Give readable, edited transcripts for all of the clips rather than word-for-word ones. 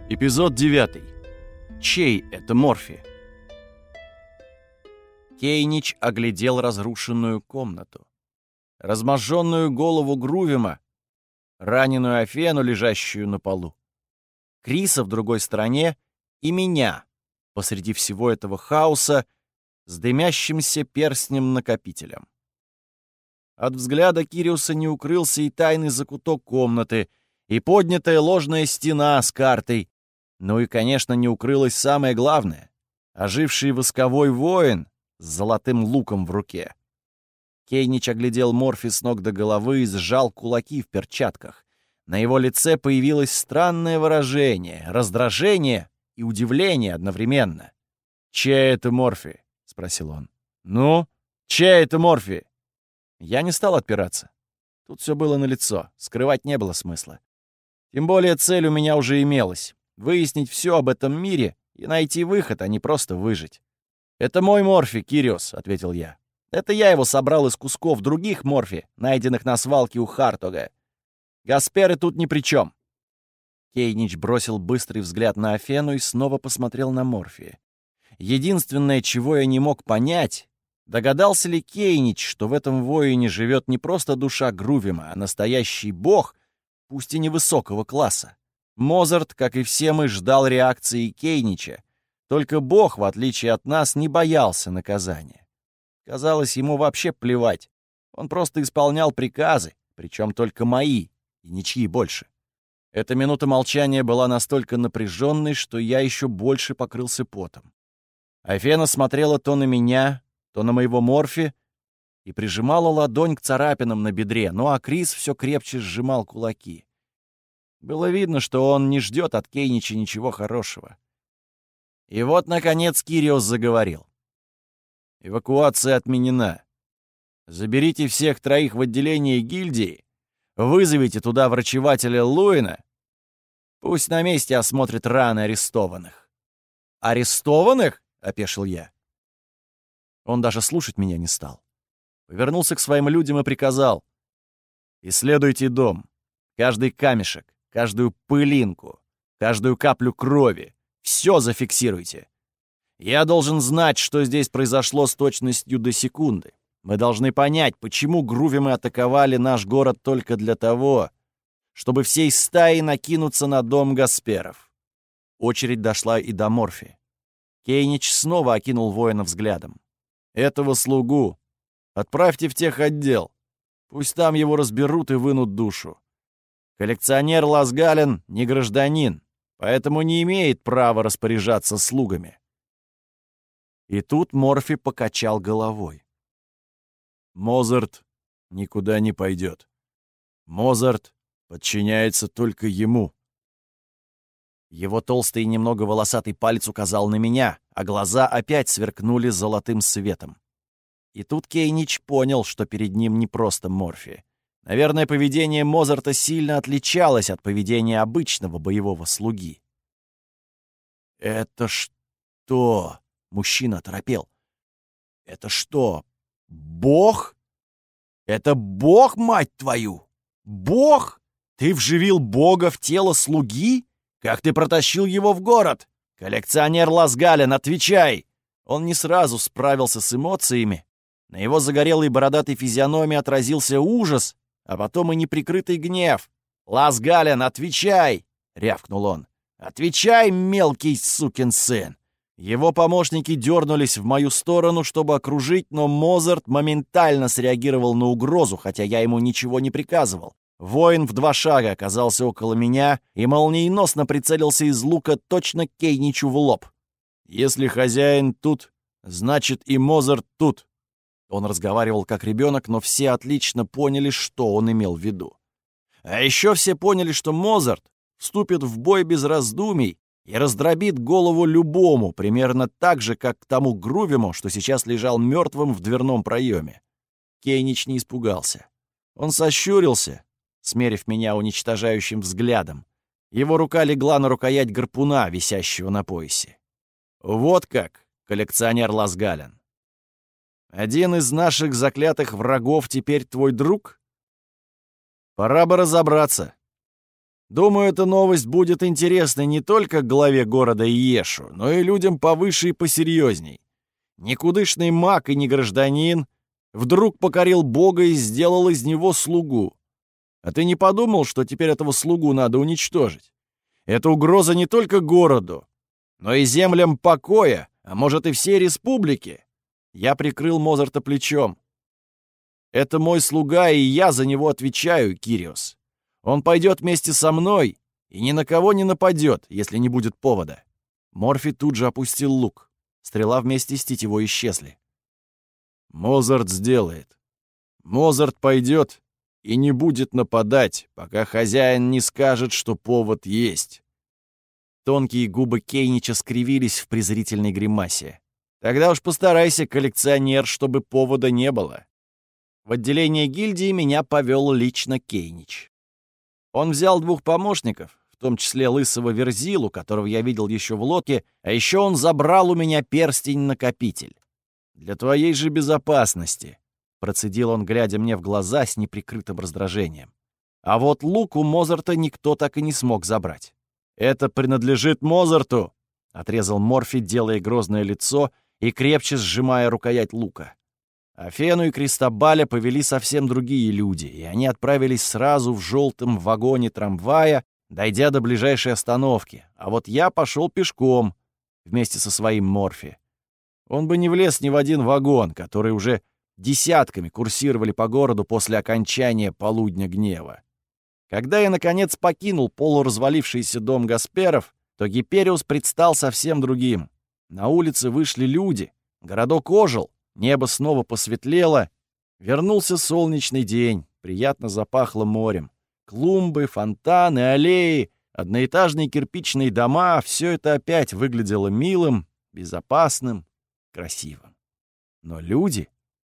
Эпизод 9. Чей это Морфи? Кейнич оглядел разрушенную комнату. Разможженную голову Грувима, раненую Афену, лежащую на полу, Криса в другой стороне и меня посреди всего этого хаоса с дымящимся перстнем-накопителем. От взгляда Кириуса не укрылся и тайный закуток комнаты, и поднятая ложная стена с картой. Ну и, конечно, не укрылось самое главное — оживший восковой воин с золотым луком в руке. Кейнич оглядел Морфи с ног до головы и сжал кулаки в перчатках. На его лице появилось странное выражение — раздражение и удивление одновременно. «Чей это Морфи?» — спросил он. «Ну, чей это Морфи?» Я не стал отпираться. Тут все было налицо, скрывать не было смысла. Тем более цель у меня уже имелась — выяснить все об этом мире и найти выход, а не просто выжить. «Это мой Морфи, Кириос», — ответил я. «Это я его собрал из кусков других Морфи, найденных на свалке у Хартога. Гасперы тут ни при чем». Кейнич бросил быстрый взгляд на Афену и снова посмотрел на Морфи. Единственное, чего я не мог понять, догадался ли Кейнич, что в этом воине живет не просто душа Грувима, а настоящий бог, пусть и невысокого класса. Мозарт, как и все мы, ждал реакции Кейнича. Только бог, в отличие от нас, не боялся наказания. Казалось, ему вообще плевать. Он просто исполнял приказы, причем только мои, и ничьи больше. Эта минута молчания была настолько напряженной, что я еще больше покрылся потом. Афена смотрела то на меня, то на моего Морфи и прижимала ладонь к царапинам на бедре, ну а Крис все крепче сжимал кулаки. Было видно, что он не ждет от Кейнича ничего хорошего. И вот, наконец, Кириос заговорил. «Эвакуация отменена. Заберите всех троих в отделение гильдии, вызовите туда врачевателя Луина, пусть на месте осмотрит раны арестованных». «Арестованных?» — опешил я. Он даже слушать меня не стал. Повернулся к своим людям и приказал: «Исследуйте дом. Каждый камешек, каждую пылинку, каждую каплю крови. Все зафиксируйте. Я должен знать, что здесь произошло с точностью до секунды. Мы должны понять, почему Грувимы атаковали наш город только для того, чтобы всей стаей накинуться на дом Гасперов». Очередь дошла и до Морфи. Кейнич снова окинул воина взглядом. «Этого слугу отправьте в техотдел. Пусть там его разберут и вынут душу. Коллекционер Лазгален не гражданин, поэтому не имеет права распоряжаться слугами». И тут Морфи покачал головой. «Мозарт никуда не пойдет. Мозарт подчиняется только ему». Его толстый и немного волосатый палец указал на меня, а глаза опять сверкнули золотым светом. И тут Кейнич понял, что перед ним не просто Морфи. Наверное, поведение Мозарта сильно отличалось от поведения обычного боевого слуги. «Это что?» — мужчина оторопел. «Это что, бог? Это бог, мать твою? Бог? Ты вживил бога в тело слуги? Как ты протащил его в город? Коллекционер Лазгален, отвечай!» Он не сразу справился с эмоциями. На его загорелой бородатой физиономии отразился ужас, а потом и неприкрытый гнев. «Лазгален, отвечай!» — рявкнул он. «Отвечай, мелкий сукин сын!» Его помощники дернулись в мою сторону, чтобы окружить, но Мозарт моментально среагировал на угрозу, хотя я ему ничего не приказывал. Воин в 2 шага оказался около меня и молниеносно прицелился из лука точно Кейничу в лоб. «Если хозяин тут, значит и Мозарт тут». Он разговаривал как ребенок, но все отлично поняли, что он имел в виду. А еще все поняли, что Мозарт вступит в бой без раздумий и раздробит голову любому, примерно так же, как тому Грувиму, что сейчас лежал мертвым в дверном проеме. Кейнич не испугался. Он сощурился, смерив меня уничтожающим взглядом. Его рука легла на рукоять гарпуна, висящего на поясе. «Вот как, коллекционер Лазгален. Один из наших заклятых врагов теперь твой друг? Пора бы разобраться. Думаю, эта новость будет интересна не только главе города Иешу, но и людям повыше и посерьезней. Никудышный маг и не гражданин вдруг покорил Бога и сделал из него слугу. А ты не подумал, что теперь этого слугу надо уничтожить? Это угроза не только городу, но и землям покоя, а может и всей республике. Я прикрыл Мозарта плечом. Это мой слуга, и я за него отвечаю, Кириос. Он пойдет вместе со мной и ни на кого не нападет, если не будет повода. Морфи тут же опустил лук. Стрела вместе с тетивой исчезли. Мозарт сделает. Мозарт пойдет и не будет нападать, пока хозяин не скажет, что повод есть. Тонкие губы Кейнича скривились в презрительной гримасе. Тогда уж постарайся, коллекционер, чтобы повода не было. В отделение гильдии меня повел лично Кейнич. Он взял 2 помощников, в том числе лысого Верзилу, которого я видел еще в лодке, а еще он забрал у меня перстень-накопитель. «Для твоей же безопасности», — процедил он, глядя мне в глаза с неприкрытым раздражением. А вот лук у Мозарта никто так и не смог забрать. «Это принадлежит Мозарту», — отрезал Морфи, делая грозное лицо и крепче сжимая рукоять лука. Афену и Кристобаля повели совсем другие люди, и они отправились сразу в желтом вагоне трамвая, дойдя до ближайшей остановки, а вот я пошел пешком вместе со своим Морфи. Он бы не влез ни в один вагон, который уже десятками курсировали по городу после окончания полудня гнева. Когда я, наконец, покинул полуразвалившийся дом Гасперов, то Гипериус предстал совсем другим. На улице вышли люди, городок ожил, небо снова посветлело, вернулся солнечный день, приятно запахло морем. Клумбы, фонтаны, аллеи, одноэтажные кирпичные дома — все это опять выглядело милым, безопасным, красивым. Но люди...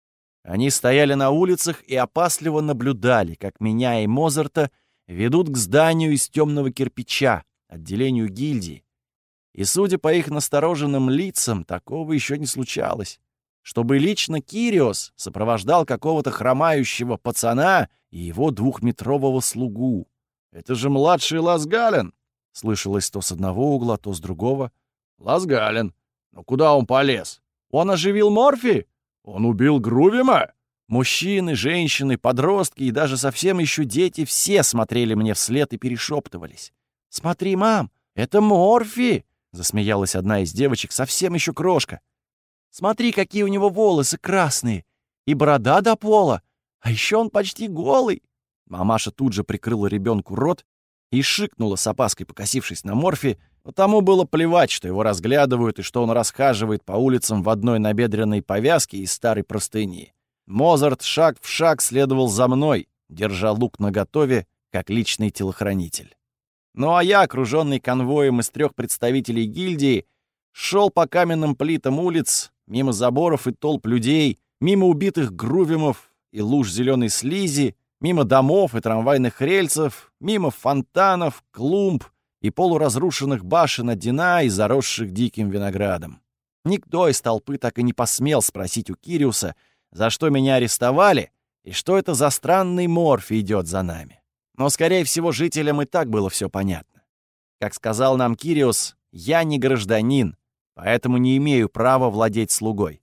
Они стояли на улицах и опасливо наблюдали, как меня и Мозарта ведут к зданию из темного кирпича, отделению гильдии. И, судя по их настороженным лицам, такого еще не случалось. Чтобы лично Кириос сопровождал какого-то хромающего пацана и его 2-метрового слугу. «Это же младший Лазгален!» — слышалось то с одного угла, то с другого. «Лазгален! Но куда он полез? Он оживил Морфи? Он убил Грувима?» Мужчины, женщины, подростки и даже совсем еще дети все смотрели мне вслед и перешептывались. «Смотри, мам, это Морфи!» — засмеялась одна из девочек, совсем еще крошка. «Смотри, какие у него волосы красные! И борода до пола! А еще он почти голый!» Мамаша тут же прикрыла ребенку рот и шикнула с опаской, покосившись на Морфи, но тому было плевать, что его разглядывают и что он расхаживает по улицам в одной набедренной повязке из старой простыни. Мозарт шаг в шаг следовал за мной, держа лук наготове, как личный телохранитель. Ну а я, окруженный конвоем из 3 представителей гильдии, шел по каменным плитам улиц, мимо заборов и толп людей, мимо убитых грувимов и луж зеленой слизи, мимо домов и трамвайных рельсов, мимо фонтанов, клумб и полуразрушенных башен от Дина и заросших диким виноградом. Никто из толпы так и не посмел спросить у Кириуса, за что меня арестовали и что это за странный Морфи идет за нами. Но, скорее всего, жителям и так было все понятно. Как сказал нам Кириус, я не гражданин, поэтому не имею права владеть слугой.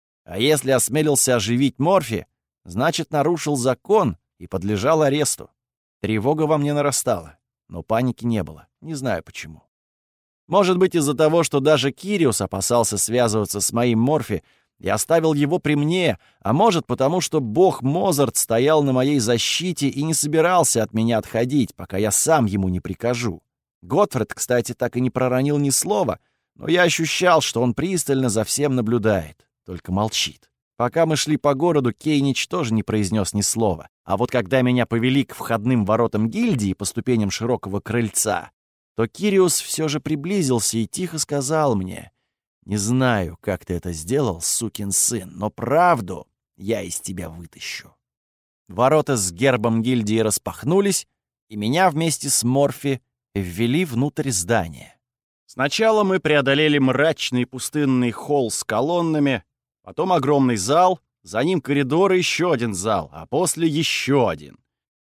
А если осмелился оживить Морфи, значит, нарушил закон и подлежал аресту. Тревога во мне нарастала, но паники не было, не знаю почему. Может быть, из-за того, что даже Кириус опасался связываться с моим Морфи и оставил его при мне, а может, потому что бог Мозарт стоял на моей защите и не собирался от меня отходить, пока я сам ему не прикажу. Готфред, кстати, так и не проронил ни слова, но я ощущал, что он пристально за всем наблюдает, только молчит. Пока мы шли по городу, Кейнич тоже не произнес ни слова, а вот когда меня повели к входным воротам гильдии по ступеням широкого крыльца, то Кириус все же приблизился и тихо сказал мне: «Не знаю, как ты это сделал, сукин сын, но правду я из тебя вытащу». Ворота с гербом гильдии распахнулись, и меня вместе с Морфи ввели внутрь здания. Сначала мы преодолели мрачный пустынный холл с колоннами, потом огромный зал, за ним коридор и еще один зал, а после еще один.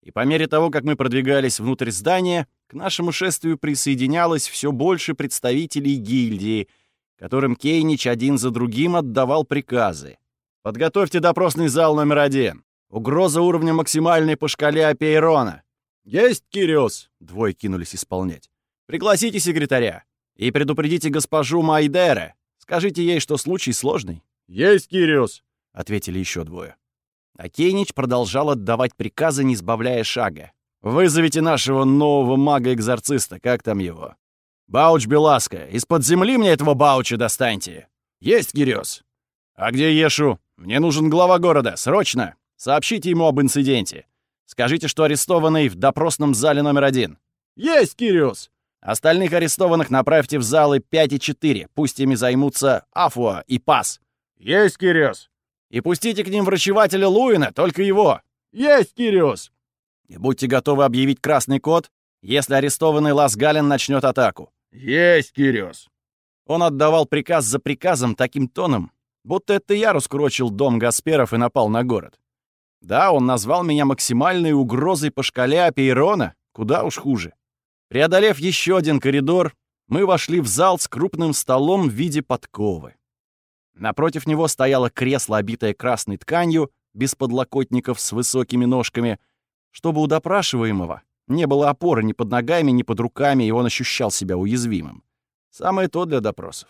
И по мере того, как мы продвигались внутрь здания, к нашему шествию присоединялось все больше представителей гильдии, которым Кейнич один за другим отдавал приказы. «Подготовьте допросный зал номер 1. Угроза уровня максимальной по шкале Апейрона». «Есть, Кириос!» — двое кинулись исполнять. «Пригласите секретаря и предупредите госпожу Майдере. Скажите ей, что случай сложный». «Есть, Кириос!» — ответили еще двое. А Кейнич продолжал отдавать приказы, не сбавляя шага. «Вызовите нашего нового мага-экзорциста, как там его? Бауч Беласка, из-под земли мне этого Бауча достаньте!» «Есть, Кириос!» «А где Ешу? Мне нужен глава города, срочно! Сообщите ему об инциденте. Скажите, что арестованный в допросном зале номер 1. «Есть, Кириос!» «Остальных арестованных направьте в залы 5 и 4, пусть ими займутся Афуа и Пас». «Есть, Кириос!» «И пустите к ним врачевателя Луина, только его». «Есть, Кириос!» «И будьте готовы объявить красный код, если арестованный Лас Гален начнет атаку». «Есть, Кириос!» Он отдавал приказ за приказом таким тоном, будто это я раскурочил дом Гасперов и напал на город. Да, он назвал меня максимальной угрозой по шкале Апейрона, куда уж хуже. Преодолев еще один коридор, мы вошли в зал с крупным столом в виде подковы. Напротив него стояло кресло, обитое красной тканью, без подлокотников с высокими ножками, чтобы у допрашиваемого не было опоры ни под ногами, ни под руками, и он ощущал себя уязвимым. Самое то для допросов.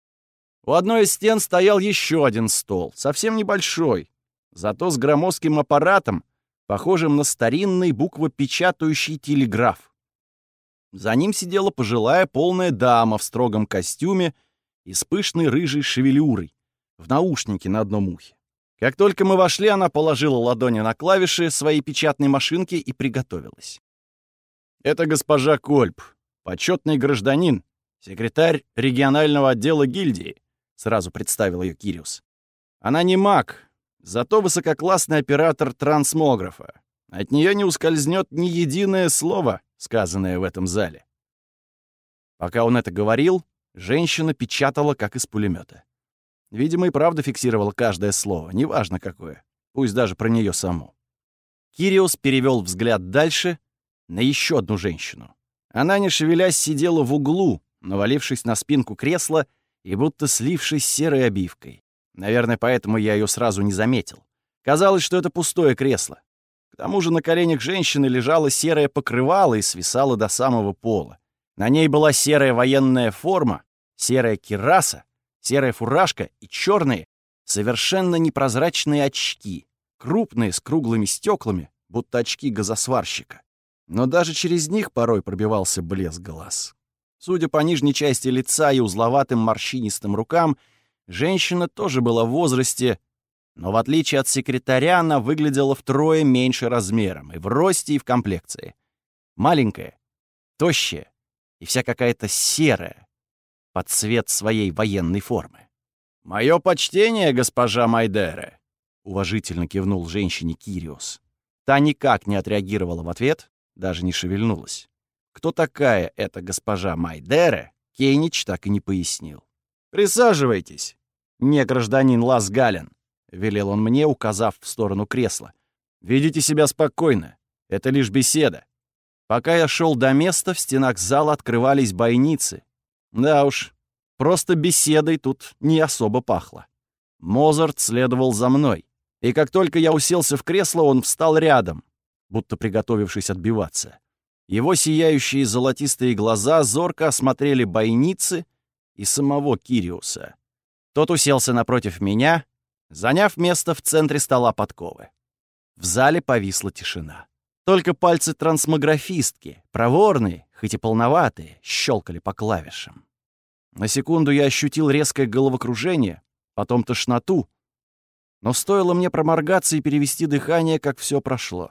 У одной из стен стоял еще один стол, совсем небольшой, зато с громоздким аппаратом, похожим на старинный буквопечатающий телеграф. За ним сидела пожилая полная дама в строгом костюме и с пышной рыжей шевелюрой, в наушнике на одном ухе. Как только мы вошли, она положила ладони на клавиши своей печатной машинки и приготовилась. «Это госпожа Кольп, почетный гражданин, секретарь регионального отдела гильдии», — сразу представил ее Кириус. «Она не маг, зато высококлассный оператор трансмографа. От нее не ускользнет ни единое слово, сказанное в этом зале». Пока он это говорил, женщина печатала, как из пулемета. Видимо, и правда фиксировала каждое слово, неважно какое, пусть даже про нее саму. Кириус перевел взгляд дальше на еще одну женщину. Она, не шевелясь, сидела в углу, навалившись на спинку кресла и будто слившись с серой обивкой. Наверное, поэтому я ее сразу не заметил. Казалось, что это пустое кресло. К тому же на коленях женщины лежало серое покрывало и свисало до самого пола. На ней была серая военная форма, серая кираса, серая фуражка и черные, совершенно непрозрачные очки, крупные, с круглыми стеклами, будто очки газосварщика. Но даже через них порой пробивался блеск глаз. Судя по нижней части лица и узловатым морщинистым рукам, женщина тоже была в возрасте, но в отличие от секретаря она выглядела втрое меньше размером и в росте, и в комплекции. Маленькая, тощая и вся какая-то серая под цвет своей военной формы. «Мое почтение, госпожа Майдере!» — уважительно кивнул женщине Кириос. Та никак не отреагировала в ответ, даже не шевельнулась. Кто такая эта госпожа Майдере, Кейнич так и не пояснил. «Присаживайтесь, не гражданин Лас Гален», — велел он мне, указав в сторону кресла. «Ведите себя спокойно, это лишь беседа». Пока я шел до места, в стенах зала открывались бойницы. Да уж, просто беседой тут не особо пахло. Мозарт следовал за мной, и как только я уселся в кресло, он встал рядом, будто приготовившись отбиваться. Его сияющие золотистые глаза зорко осмотрели бойницы и самого Кириуса. Тот уселся напротив меня, заняв место в центре стола подковы. В зале повисла тишина. Только пальцы трансмографистки, проворные, хоть и полноватые, щелкали по клавишам. На секунду я ощутил резкое головокружение, потом тошноту, но стоило мне проморгаться и перевести дыхание, как все прошло.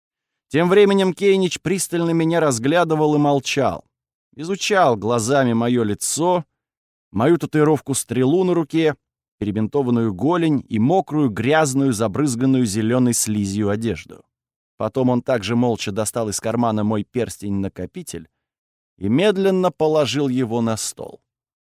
Тем временем Кейнич пристально меня разглядывал и молчал. Изучал глазами мое лицо, мою татуировку-стрелу на руке, перебинтованную голень и мокрую, грязную, забрызганную зеленой слизью одежду. Потом он также молча достал из кармана мой перстень-накопитель и медленно положил его на стол.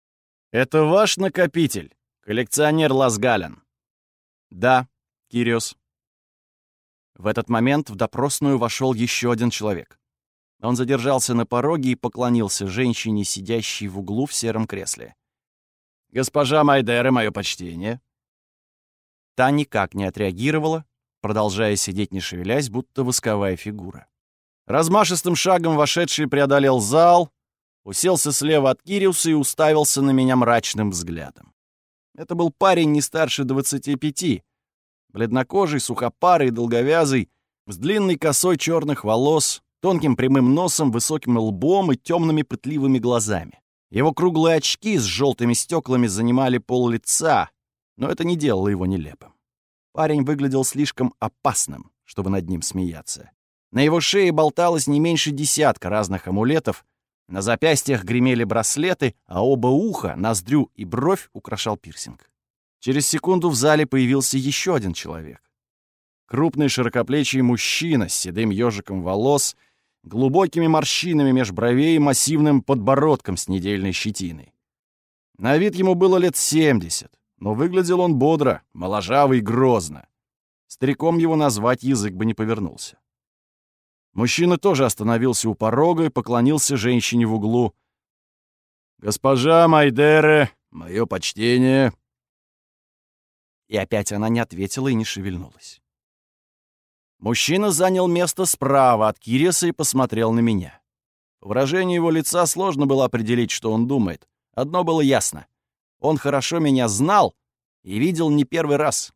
«Это ваш накопитель, коллекционер Лас Гален?» «Да, Кириос». В этот момент в допросную вошел еще один человек. Он задержался на пороге и поклонился женщине, сидящей в углу в сером кресле. «Госпожа Майдера, мое почтение». Та никак не отреагировала, продолжая сидеть не шевелясь, будто восковая фигура. Размашистым шагом вошедший преодолел зал, уселся слева от Кириуса и уставился на меня мрачным взглядом. Это был парень не старше 25, бледнокожий, сухопарый, долговязый, с длинной косой черных волос, тонким прямым носом, высоким лбом и темными пытливыми глазами. Его круглые очки с желтыми стеклами занимали пол лица, но это не делало его нелепым. Парень выглядел слишком опасным, чтобы над ним смеяться. На его шее болталось не меньше десятка разных амулетов, на запястьях гремели браслеты, а оба уха, ноздрю и бровь украшал пирсинг. Через секунду в зале появился еще один человек. Крупный широкоплечий мужчина с седым ежиком волос, глубокими морщинами меж бровей и массивным подбородком с недельной щетиной. На вид ему было лет 70, но выглядел он бодро, моложаво и грозно. Стариком его назвать язык бы не повернулся. Мужчина тоже остановился у порога и поклонился женщине в углу. «Госпожа Майдере, мое почтение!» И опять она не ответила и не шевельнулась. Мужчина занял место справа от Кириса и посмотрел на меня. По выражению его лица сложно было определить, что он думает. Одно было ясно. Он хорошо меня знал и видел не первый раз.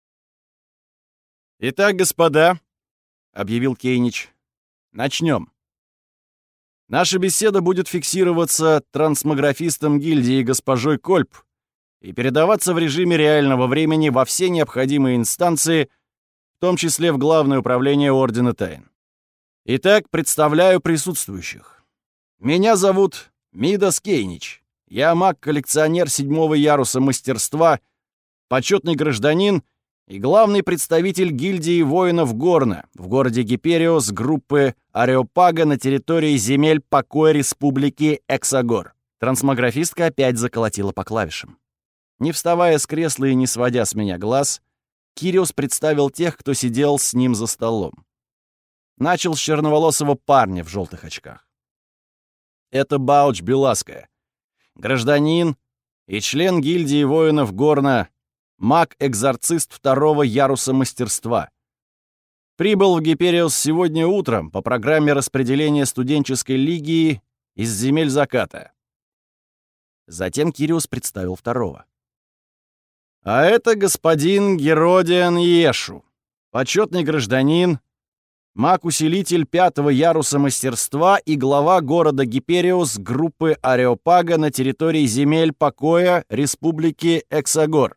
«Итак, господа», — объявил Кейнич, — «начнем. Наша беседа будет фиксироваться трансмографистом гильдии госпожой Кольп и передаваться в режиме реального времени во все необходимые инстанции, в том числе в Главное управление Ордена Тайн. Итак, представляю присутствующих. Меня зовут Мидас Кейнич. Я маг-коллекционер 7-го яруса мастерства, почетный гражданин и главный представитель гильдии воинов Горна в городе Гипериос группы Ареопага на территории земель покоя Республики Эксагор. Трансмографистка опять заколотила по клавишам. Не вставая с кресла и не сводя с меня глаз, Кириус представил тех, кто сидел с ним за столом. Начал с черноволосого парня в желтых очках. Это Бауч Беласка, гражданин и член гильдии воинов Горна, маг-экзорцист 2-го яруса мастерства. Прибыл в Гипериос сегодня утром по программе распределения студенческой лиги из земель заката. Затем Кириус представил второго. А это господин Геродиан Ешу, почетный гражданин, маг-усилитель 5-го яруса мастерства и глава города Гипериос группы Ареопага на территории земель покоя Республики Эксагор.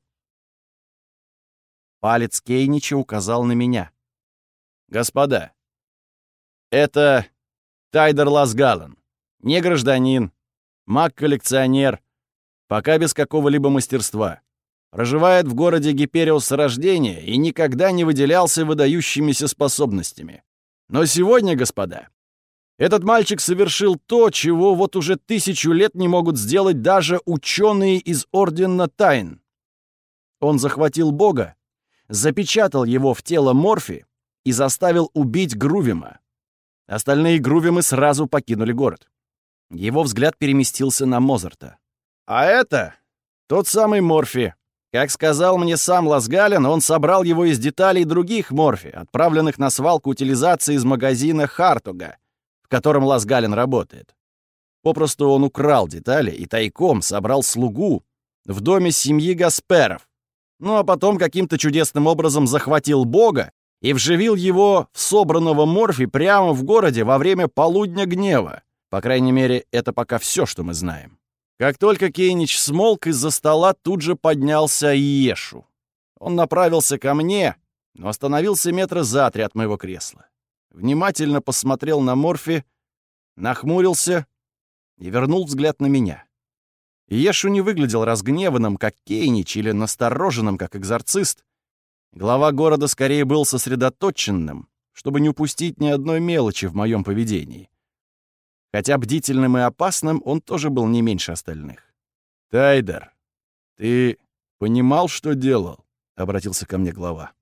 Палец Кейнича указал на меня. «Господа, это Тайдер Ласгален, не гражданин, маг-коллекционер, пока без какого-либо мастерства. Проживает в городе Гипериос с рождения и никогда не выделялся выдающимися способностями. Но сегодня, господа, этот мальчик совершил то, чего вот уже 1000 лет не могут сделать даже ученые из Ордена Тайн. Он захватил Бога, запечатал его в тело Морфи и заставил убить Грувима. Остальные Грувимы сразу покинули город. Его взгляд переместился на Мозарта. А это тот самый Морфи. Как сказал мне сам Ласгален, он собрал его из деталей других Морфи, отправленных на свалку утилизации из магазина Хартуга, в котором Ласгален работает. Попросту он украл детали и тайком собрал слугу в доме семьи Гасперов. Ну а потом каким-то чудесным образом захватил Бога и вживил его в собранного Морфи прямо в городе во время полудня гнева. По крайней мере, это пока все, что мы знаем. Как только Кейнич смолк, из-за стола тут же поднялся Иешу. Он направился ко мне, но остановился метра за 3 от моего кресла. Внимательно посмотрел на Морфи, нахмурился и вернул взгляд на меня. Иешу не выглядел разгневанным, как Кейнич, или настороженным, как экзорцист. Глава города скорее был сосредоточенным, чтобы не упустить ни одной мелочи в моем поведении. Хотя бдительным и опасным он тоже был не меньше остальных. «Тайдер, ты понимал, что делал?» — обратился ко мне глава.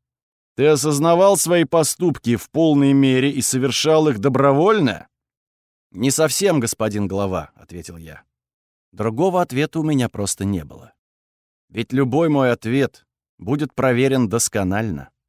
Ты осознавал свои поступки в полной мере и совершал их добровольно? Не совсем, господин глава, ответил я. Другого ответа у меня просто не было. Ведь любой мой ответ будет проверен досконально.